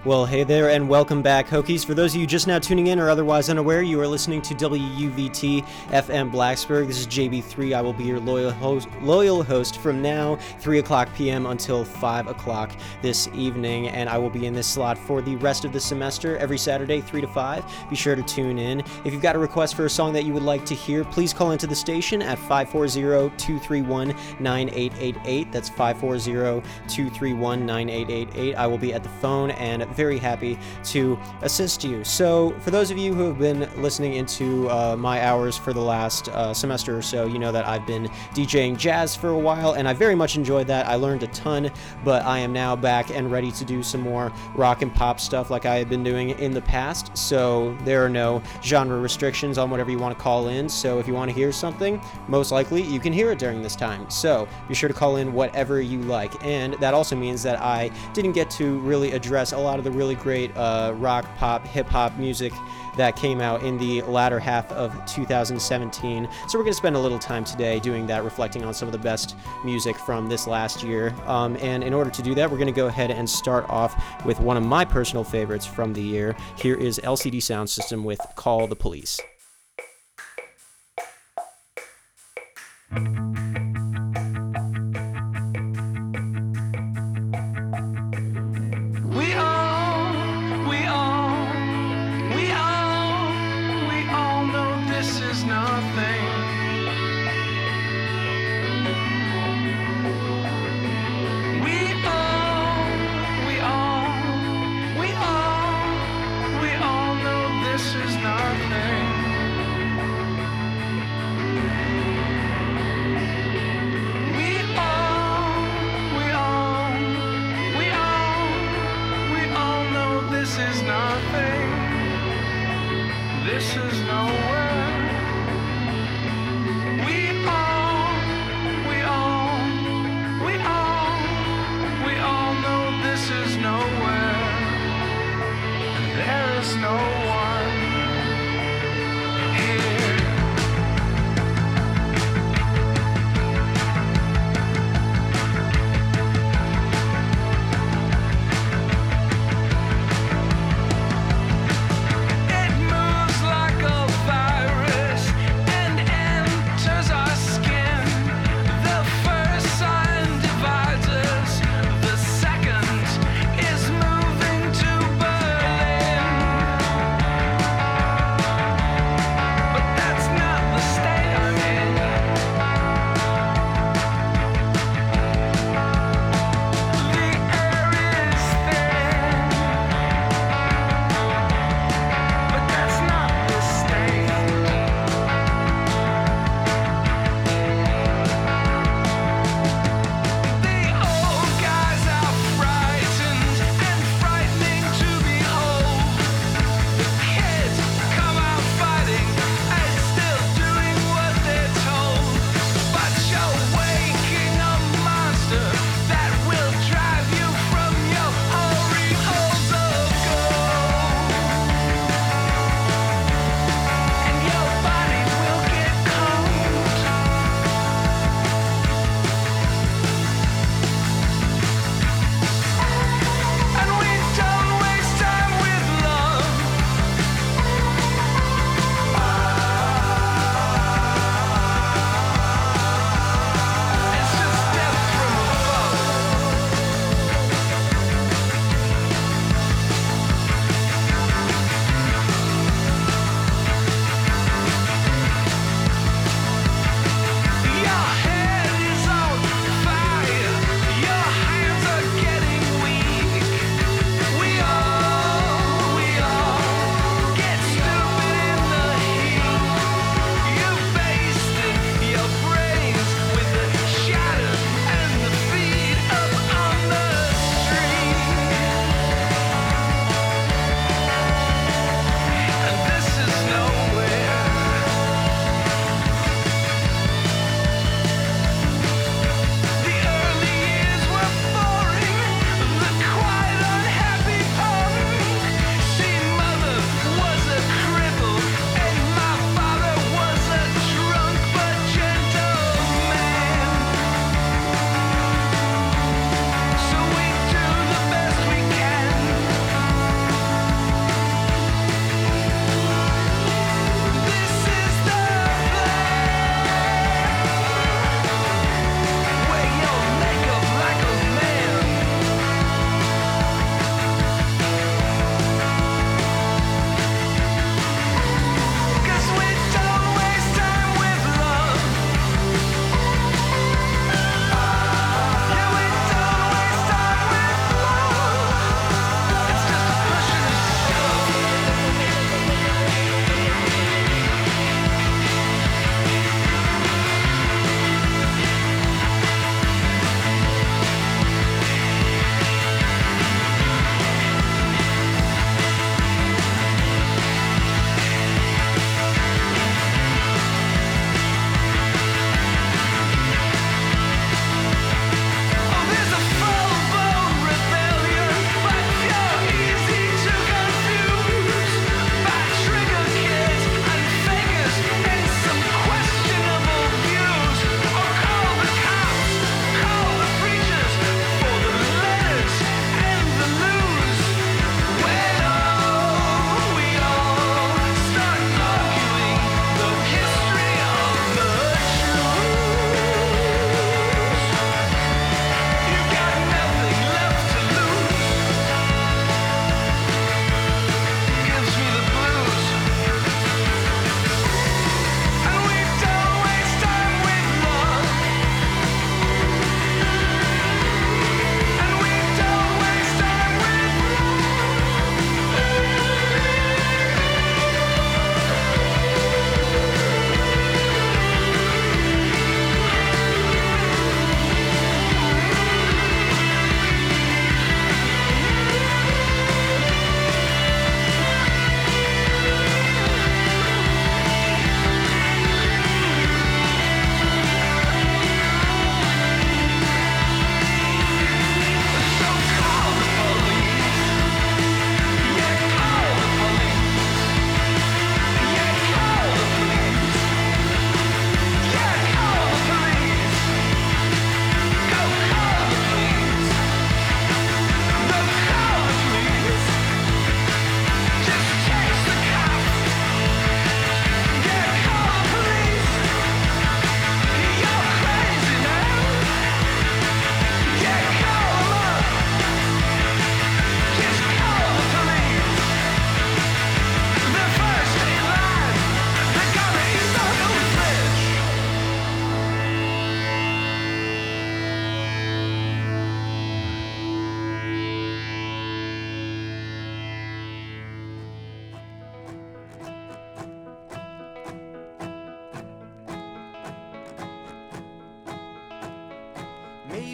Well, hey there, and welcome back, Hokies. For those of you just now tuning in or otherwise unaware, you are listening to WUVT FM Blacksburg. This is JB3. I will be your loyal host from now, 3 o'clock p.m. until 5 o'clock this evening, and I will be in this slot for the rest of the semester every Saturday, 3 to 5. Be sure to tune in. If you've got a request for a song that you would like to hear, please call into the station at 540-231-9888. That's 540-231-9888. I will be at the phone and very happy to assist you. So for those of you who have been listening into my hours for the last semester or so, you know that I've been DJing jazz for a while, and I very much enjoyed that. I learned a ton, but I am now back and ready to do some more rock and pop stuff like I have been doing in the past. So there are no genre restrictions on whatever you want to call in. So if you want to hear something, most likely you can hear it during this time. So be sure to call in whatever you like. And that also means that I didn't get to really address a lot of the really great rock, pop, hip-hop music that came out in the latter half of 2017. So we're going to spend a little time today doing that, reflecting on some of the best music from this last year. And in order to do that, we're going to go ahead and start off with one of my personal favorites from the year. Here is LCD Sound System with Call the Police. Second is moving to Berlin.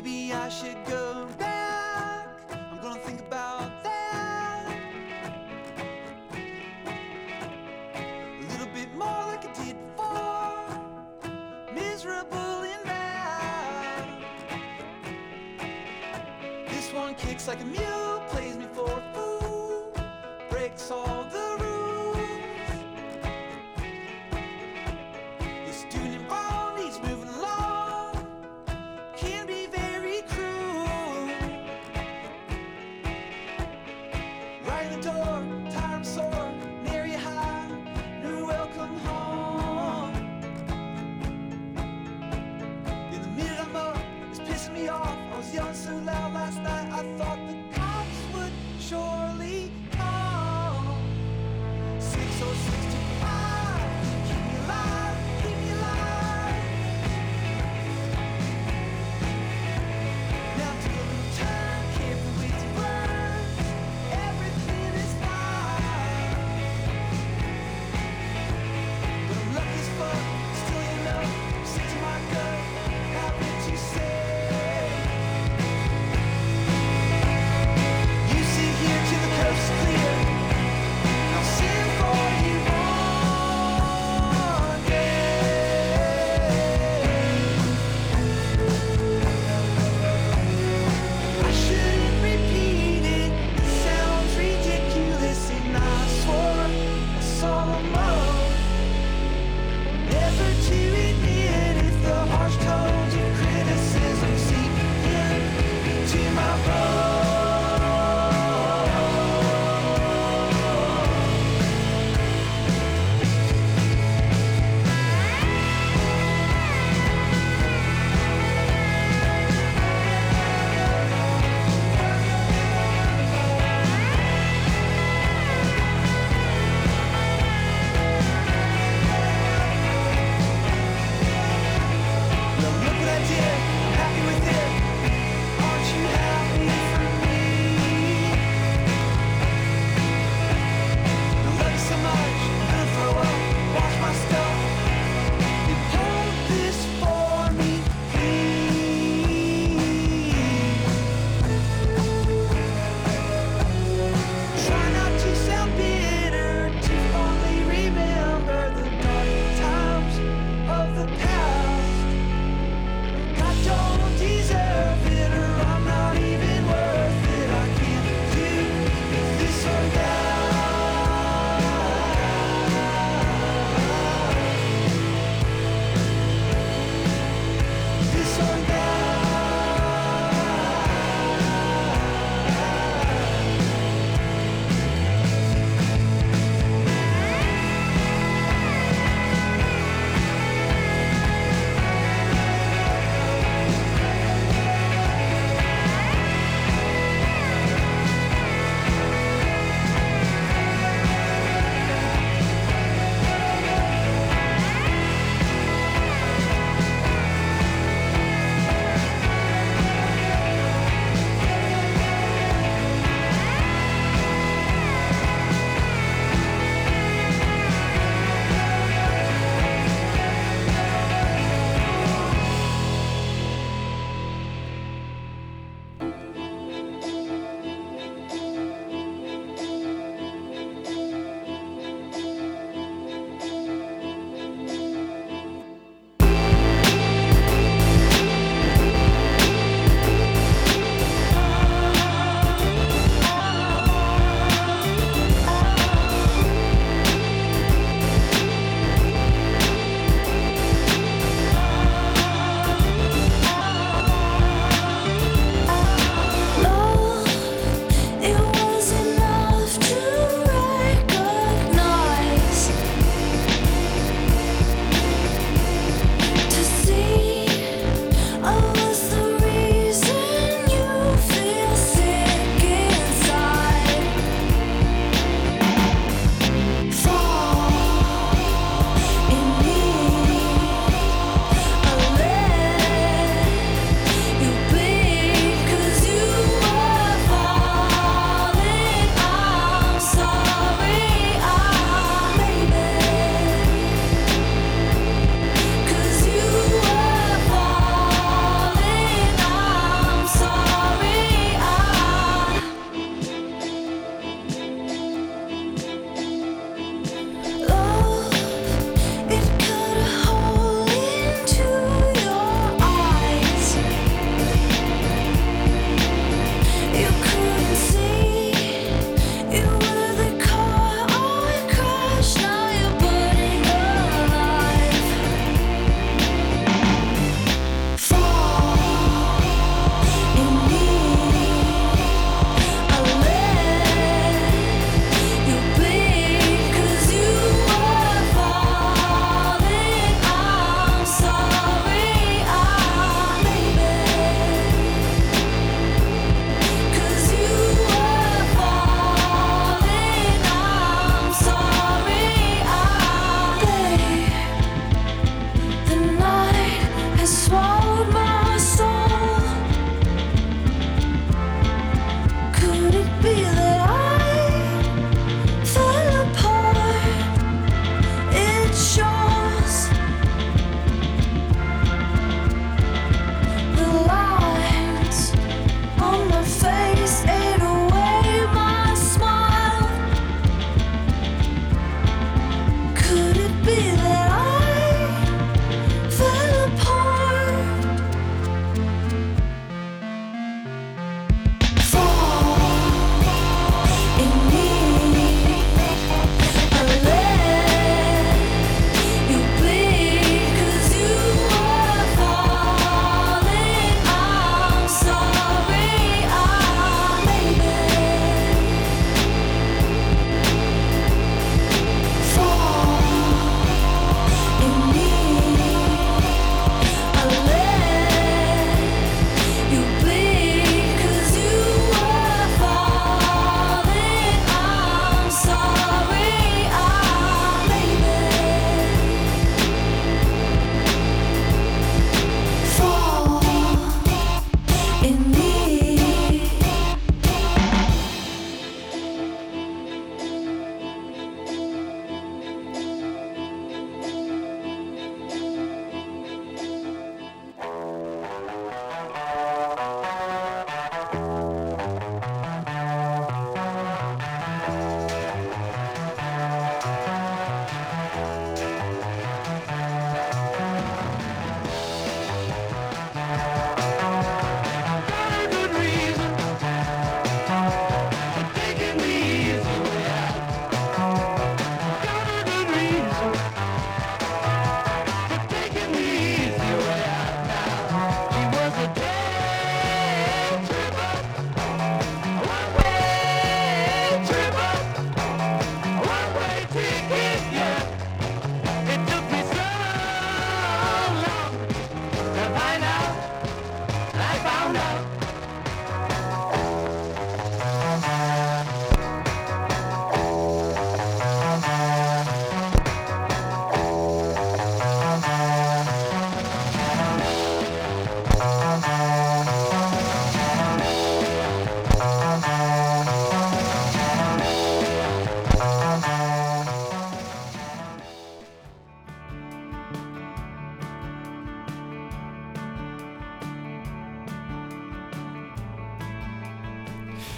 Maybe I should go back. I'm gonna think about that a little bit more like I did before. Miserable in that. This one kicks like a mule, plays me for a fool, breaks all the rules. It's doing it wrong, he's moving along, can be very cruel. Right in the door, tired and sore, nary a high, no welcome home. In the minute I'm up, it's pissing me off. I was yelling so loud last night, I thought the cops would surely come.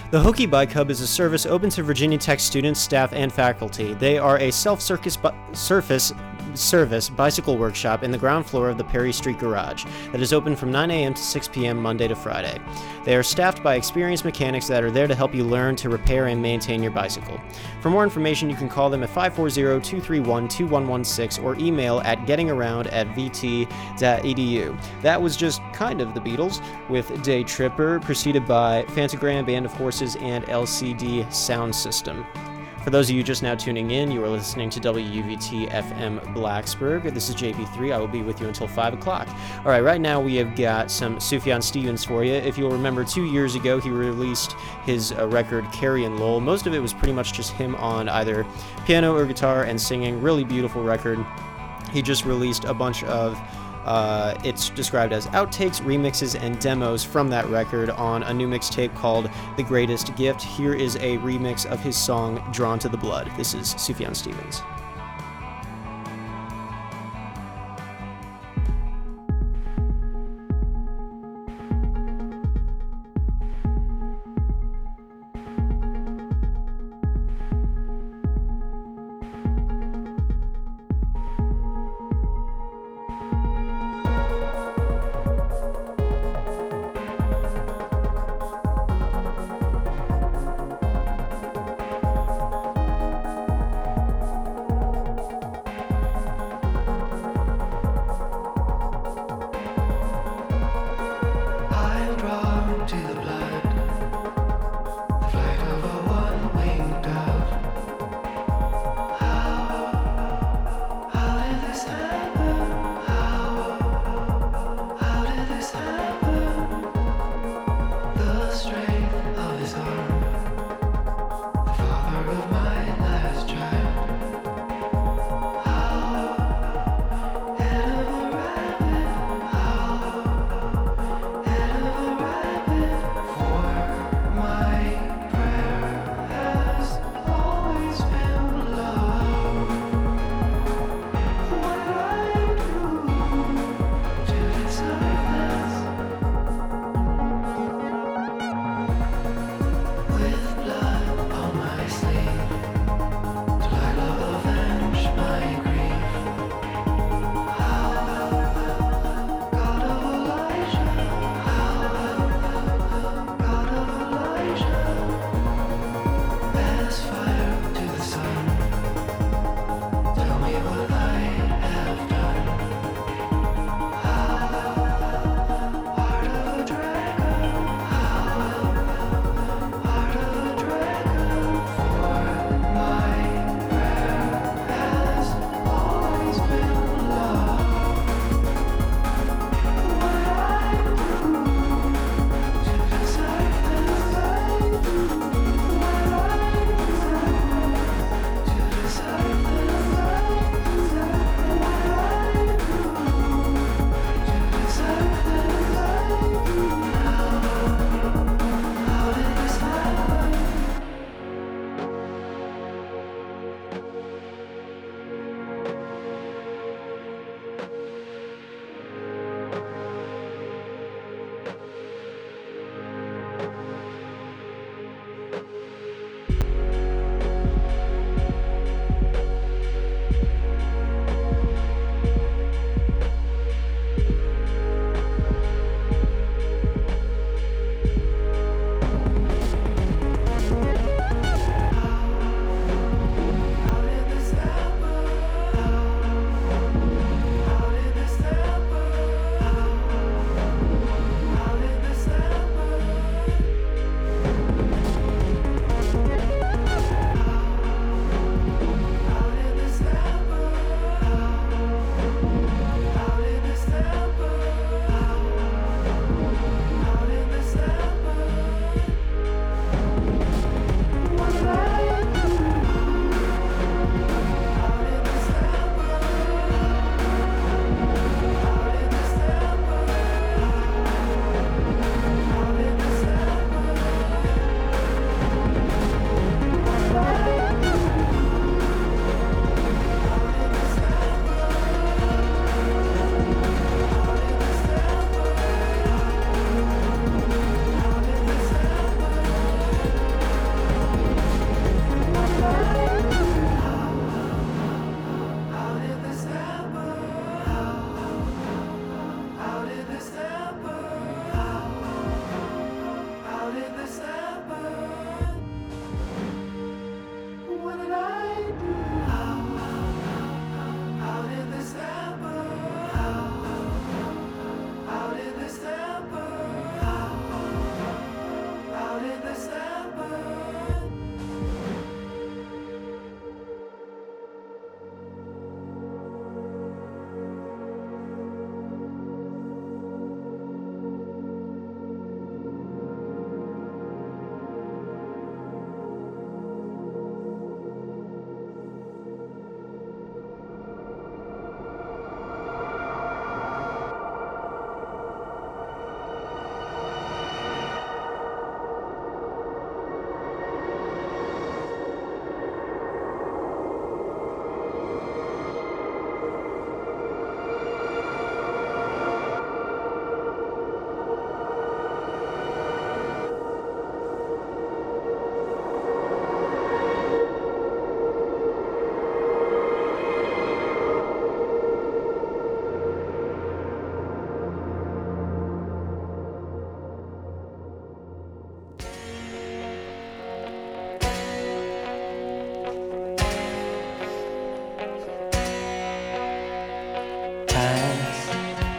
The Hokie Bike Hub is a service open to Virginia Tech students, staff, and faculty. They are a self-service bicycle workshop in the ground floor of the Perry Street Garage that is open from 9 a.m. to 6 p.m. Monday to Friday. They are staffed by experienced mechanics that are there to help you learn to repair and maintain your bicycle. For more information, you can call them at 540-231-2116 or email at gettingaround@vt.edu. That was just kind of the Beatles, with Day Tripper, preceded by Fantagram, Band of Horses, and LCD Sound System. For those of you just now tuning in, you are listening to WUVT FM Blacksburg. This is JP3. I will be with you until 5 o'clock. All right, right now we have got some Sufjan Stevens for you. If you'll remember, 2 years ago, he released his record, Carrie and Lowell. Most of it was pretty much just him on either piano or guitar and singing. Really beautiful record. He just released a bunch of it's described as outtakes, remixes, and demos from that record on a new mixtape called The Greatest Gift. Here is a remix of his song Drawn to the Blood. This is Sufjan Stevens.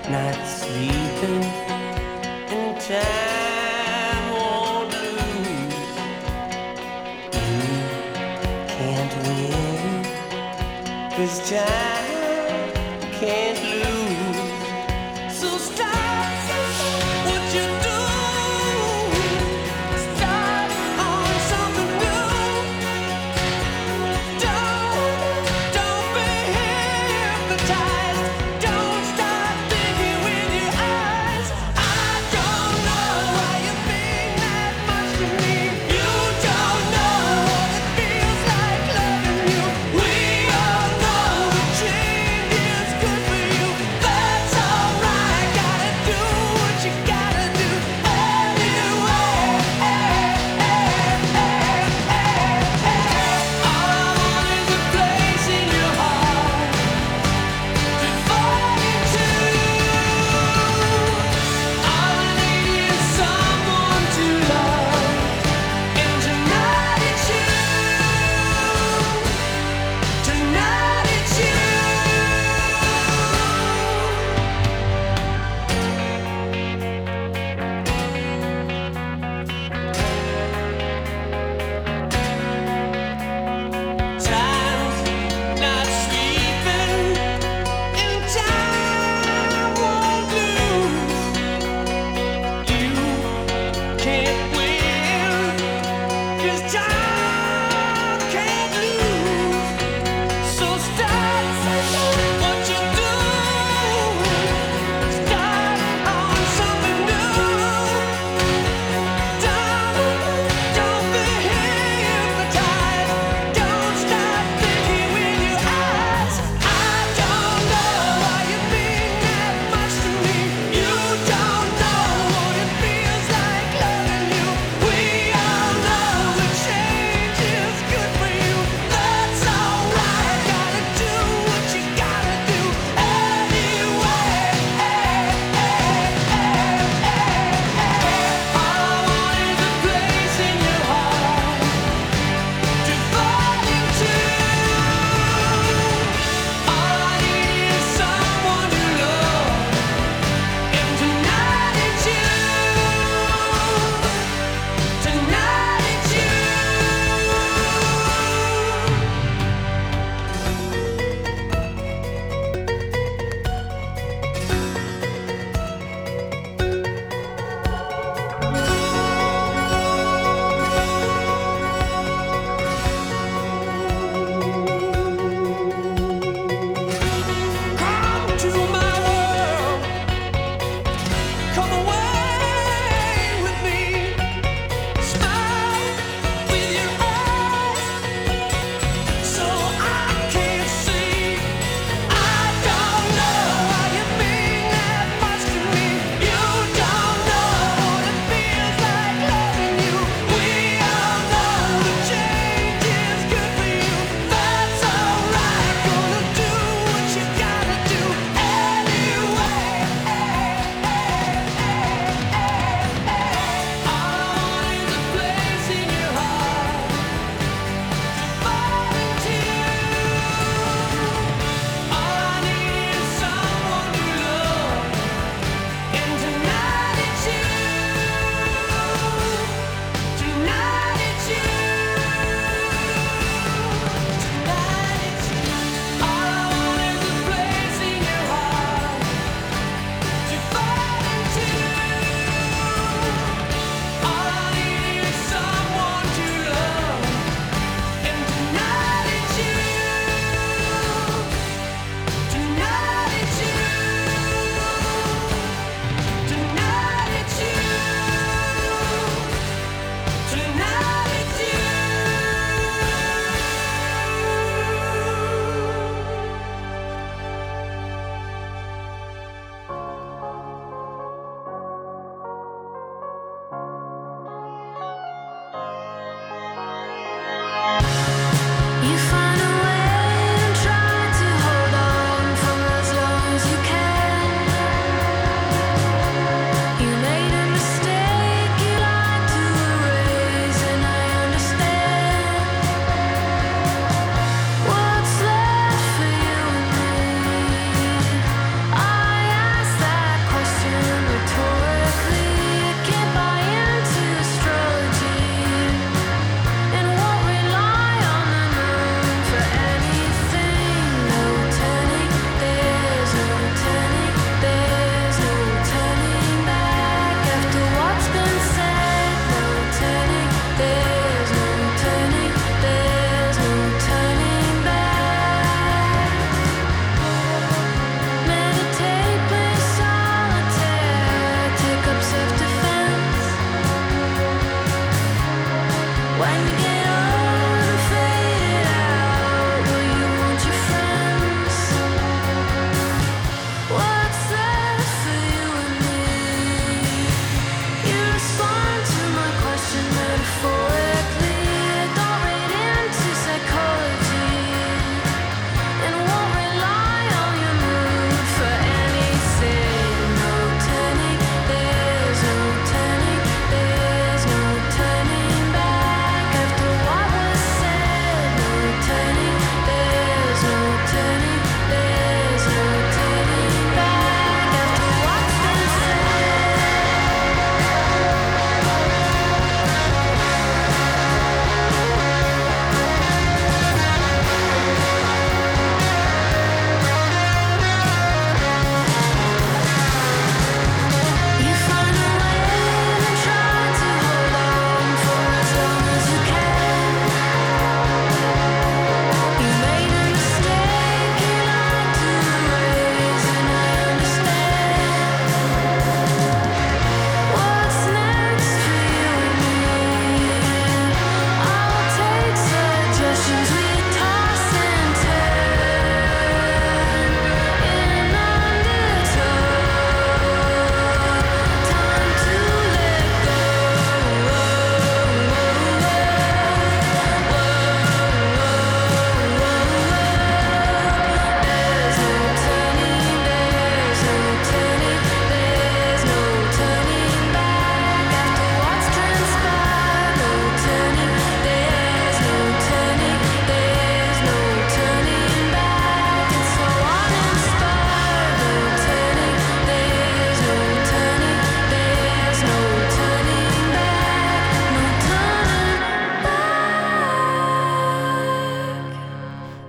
not sleeping, and time won't lose. You can't win, 'cause time can't lose. So stop what you do. Start on something new. Don't be hypnotized. Don't stop thinking with your eyes. I don't know why you mean that much to me. You don't know what it feels like loving you. We all know that change is good for you.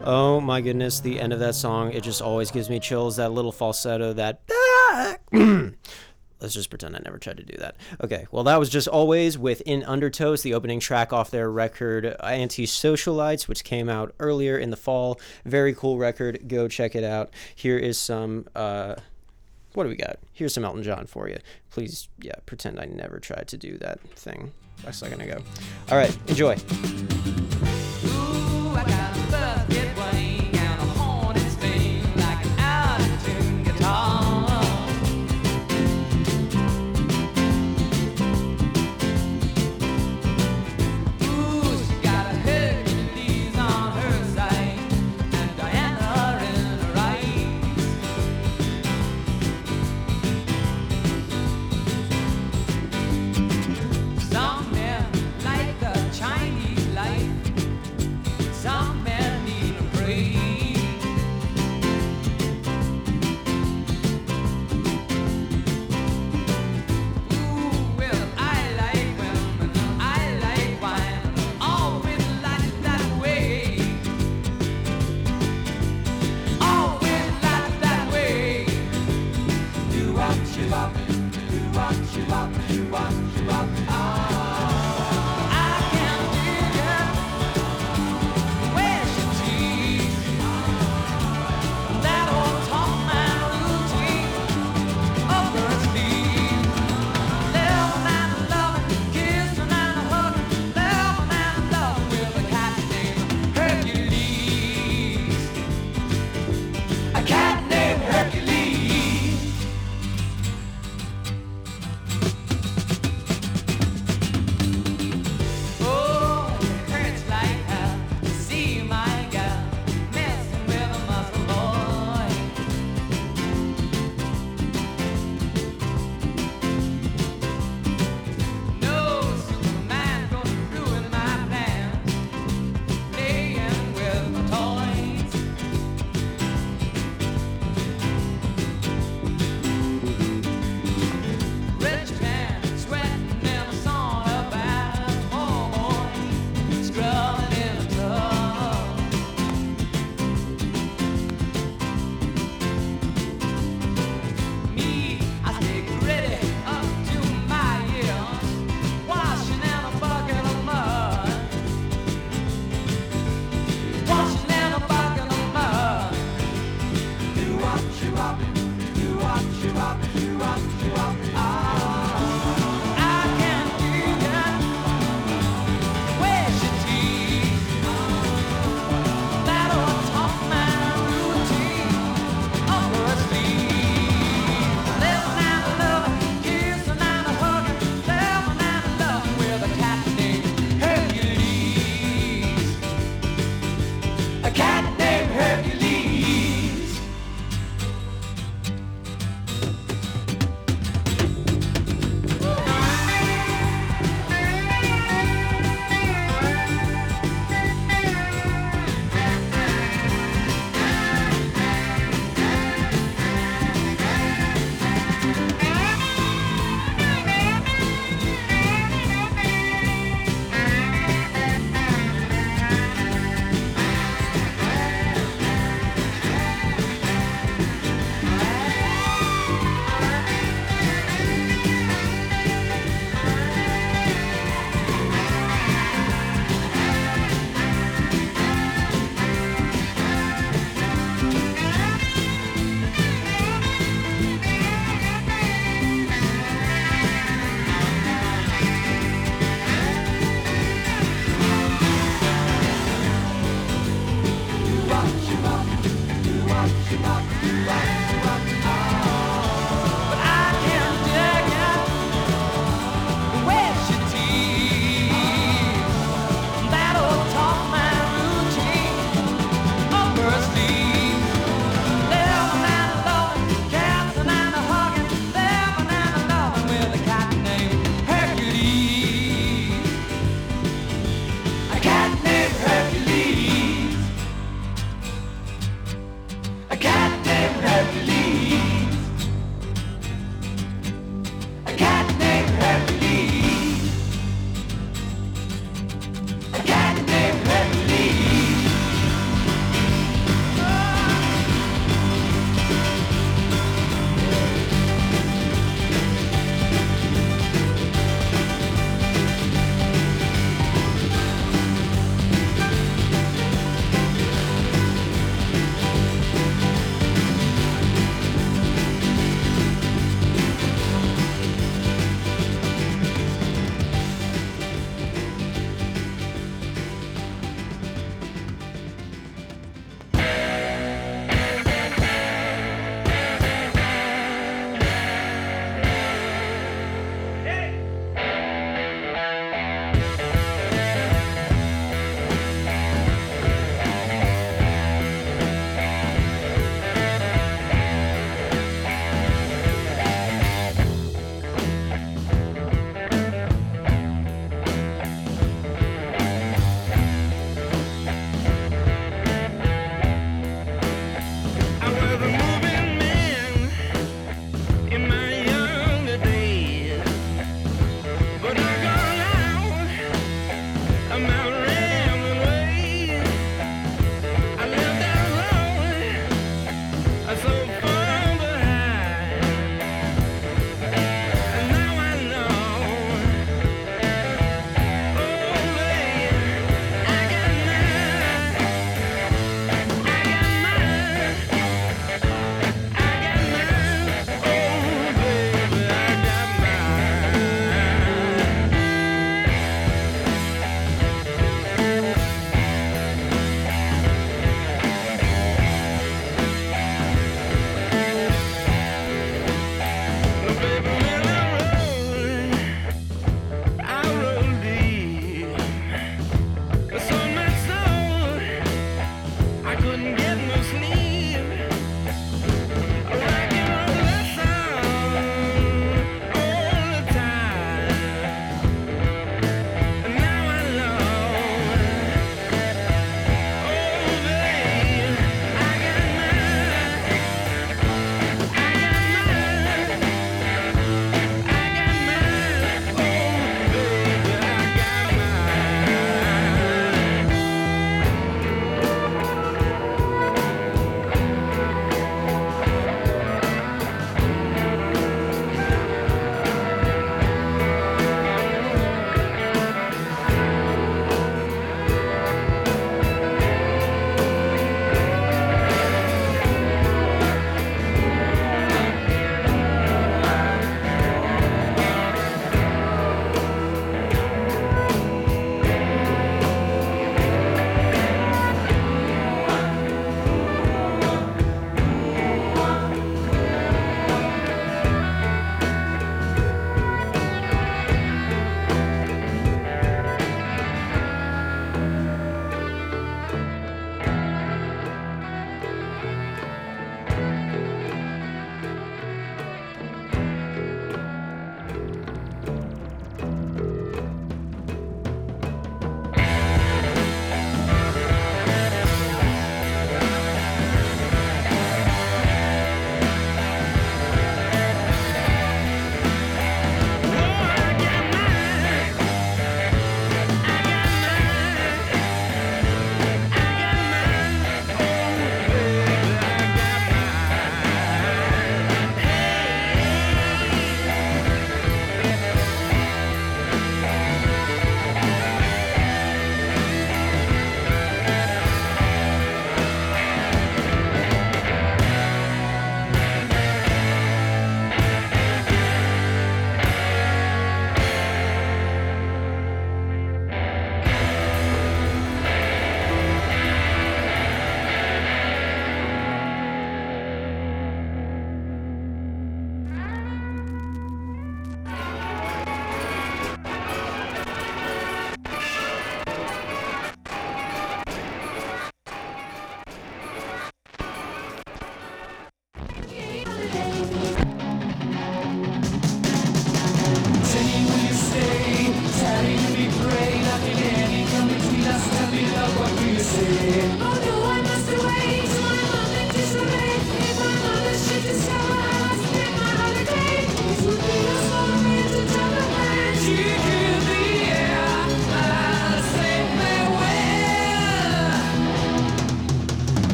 Oh my goodness, the end of that song, it just always gives me chills. That little falsetto, that... Let's just pretend I never tried to do that. Okay, well, that was just Always with In Undertows, the opening track off their record Anti-Socialites, which came out earlier in the fall. Very cool record. Go check it out. Here is some... what do we got? Here's some Elton John for you. Please, yeah, pretend I never tried to do that thing a second ago. All right, enjoy. Ooh, I got a bucket wing and a horn and sting like an out-of-tune guitar. Ooh, she got a Hercules on her side and Diana in her eyes. Some men like the Chinese life. Some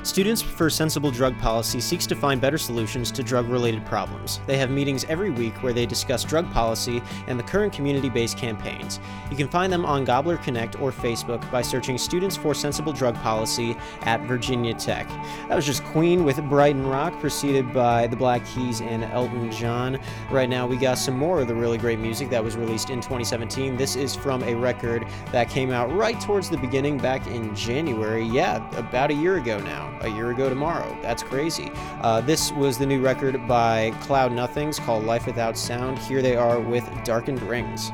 Students for Sensible Drug Policy seeks to find better solutions to drug-related problems. They have meetings every week where they discuss drug policy and the current community-based campaigns. You can find them on Gobbler Connect or Facebook by searching Students for Sensible Drug Policy at Virginia Tech. That was just Queen with Brighton Rock, preceded by the Black Keys and Elton John. Right now we got some more of the really great music that was released in 2017. This is from a record that came out right towards the beginning back in January. Yeah, about a year ago now. A year ago tomorrow. That's crazy. This was the new record by Cloud Nothings called Life Without Sound. Here they are with Darkened Rings.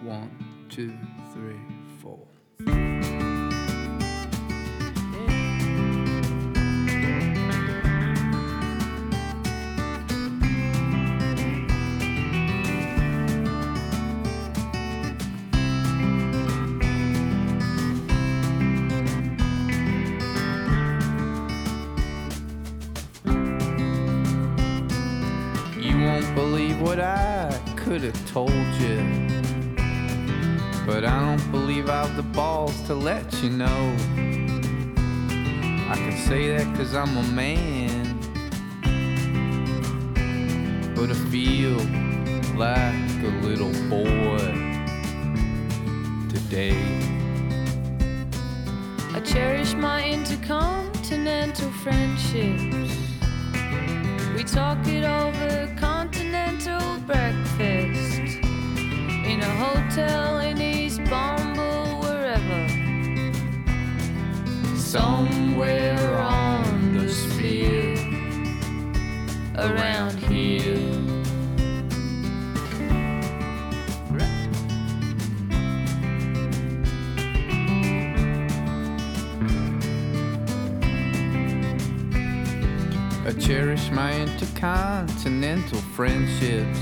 1, 2, 3, 4. You won't believe what I could have told you, but I don't believe I've the balls to let you know. I can say that 'cause I'm a man, but I feel like a little boy today. I cherish my intercontinental friendships. We talk it over continental breakfast in a hotel in East Bumble, wherever. Somewhere on the sphere around here. I cherish my intercontinental friendships.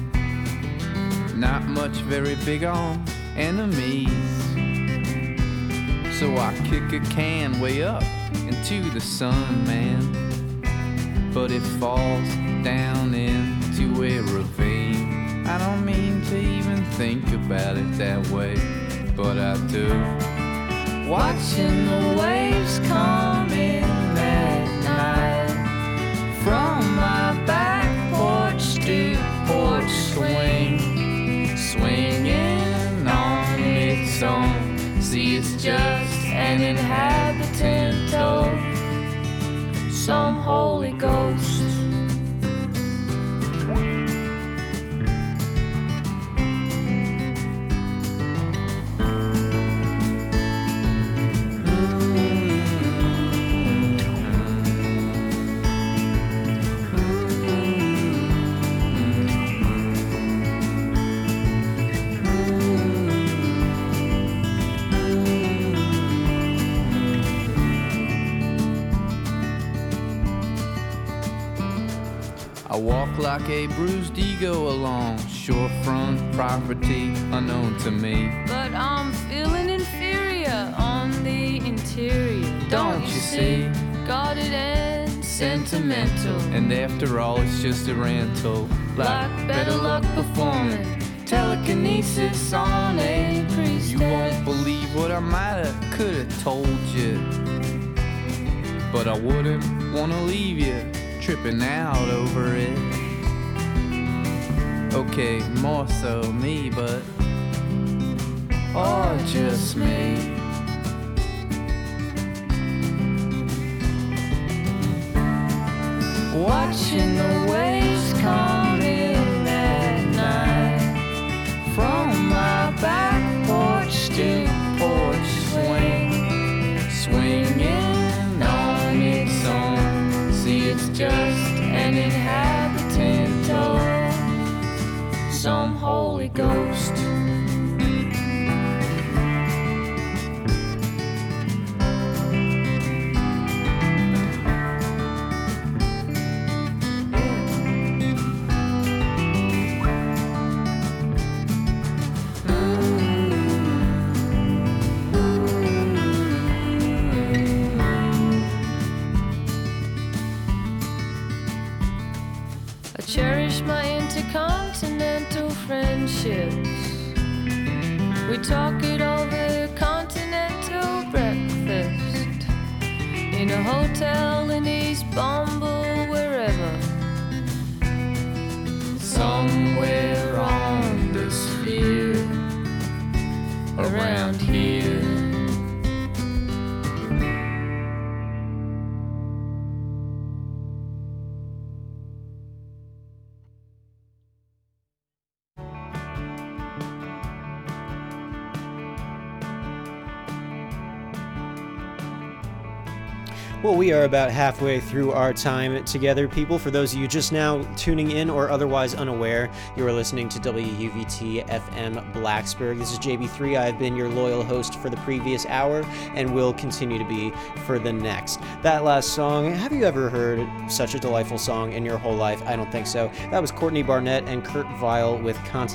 Not much very big on enemies, so I kick a can way up into the sun, man. But it falls down into a ravine. I don't mean to even think about it that way, but I do. Watching the waves come in at night, from my back porch stoop porch swing, swinging on its own. See, it's just an inhabitant of some Holy Ghost. I walk like a bruised ego along shorefront property unknown to me. But I'm feeling inferior on the interior. Don't you see? Guarded and sentimental. And after all, it's just a rental. Like better luck performing telekinesis on a priestess. You won't believe what I might have, could have told you, but I wouldn't wanna leave you tripping out over it. Okay, more so me, but or just me. Watching the waves come in at night, from my back porch to porch swing, swinging on its own. See, it's just an inhabitant of some Holy Ghost. I cherish my intercontinental friendships. We talk it over continental breakfast in a hotel in East Bumble, wherever. Somewhere on the sphere around here. Well, we are about halfway through our time together, people. For those of you just now tuning in or otherwise unaware, you are listening to WUVT FM Blacksburg. This is JB3. I've been your loyal host for the previous hour and will continue to be for the next. That last song, have you ever heard such a delightful song in your whole life? I don't think so. That was Courtney Barnett and Kurt Vile with Continental.